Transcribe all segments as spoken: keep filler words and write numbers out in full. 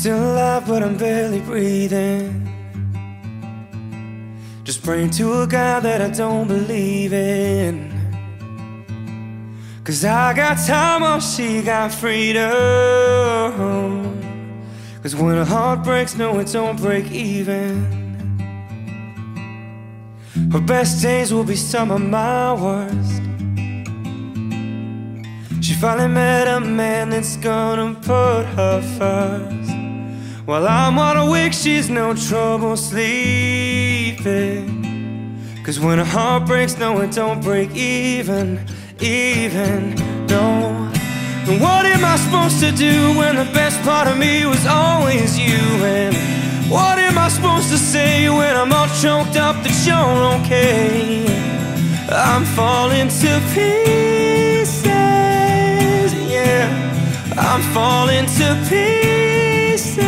still alive, but I'm barely breathing. Just praying to a God that I don't believe in. Cause I got time while she got freedom. Cause when a heart breaks, no, it don't break even. Her best days will be some of my worst. She finally met a man that's gonna put her first. While I'm wide awake, she's no trouble sleeping. Cause when a heart breaks, no, it don't break even, even, no. And what am I supposed to do when the best part of me was always you? And what am I supposed to say when I'm all choked up that you're okay? I'm falling to pieces, yeah, I'm falling to pieces.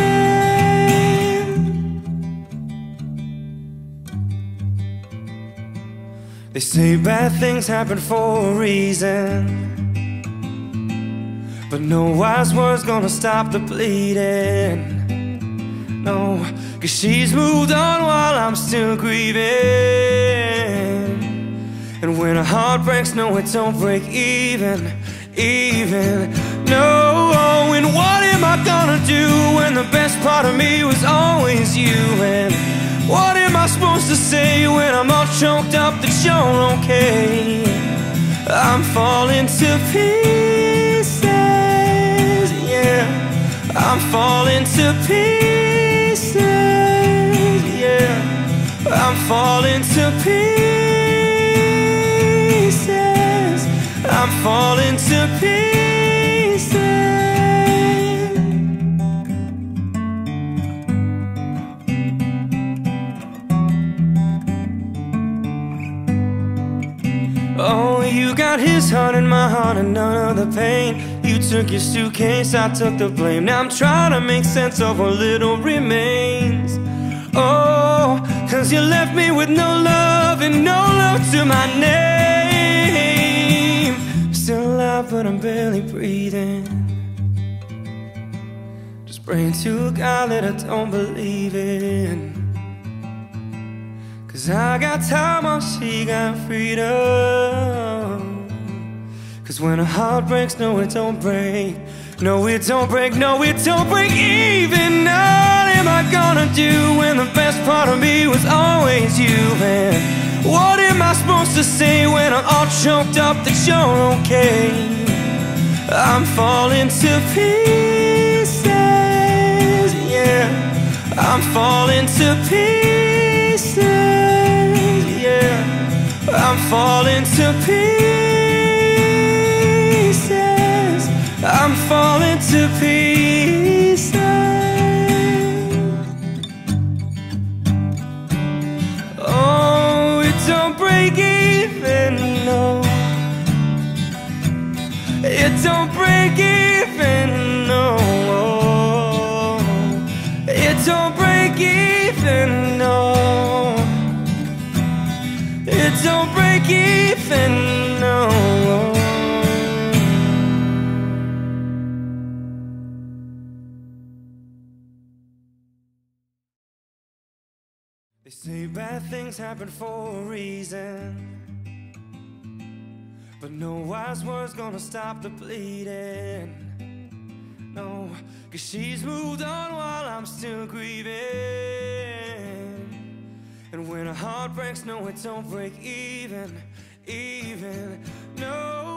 They say bad things happen for a reason, but no wise word's gonna stop the bleeding. No, cause she's moved on while I'm still grieving. And when a heart breaks, no, it don't break even, even, no. And what am I gonna do when the best part of me was always you? And what am I supposed to say when I'm all choked up that you're okay? I'm falling to pieces, yeah, I'm falling to pieces, yeah, I'm falling to pieces, I'm falling to pieces. Oh, you got his heart and my heart and none of the pain. You took your suitcase, I took the blame. Now I'm trying to make sense of what little remains. Oh, cause you left me with no love and no love to my name. Still alive, but I'm barely breathing. Just praying to a God that I don't believe in. Cause I got time while she got freedom. Cause when a heart breaks, no, it don't break. No, it don't break, no, it don't break even. What am I gonna do when the best part of me was always you? And what am I supposed to say when I'm all choked up that you're okay? I'm falling to pieces, yeah, I'm falling to pieces, yeah, I'm falling to pieces, I'm falling to pieces. Oh, it don't break even, no, it don't break even, no, it don't break even, no, it don't break even, no. They say bad things happen for a reason, but no wise word's gonna stop the bleeding. No, cause she's moved on while I'm still grieving. And when a heart breaks, no, it don't break even, even, no.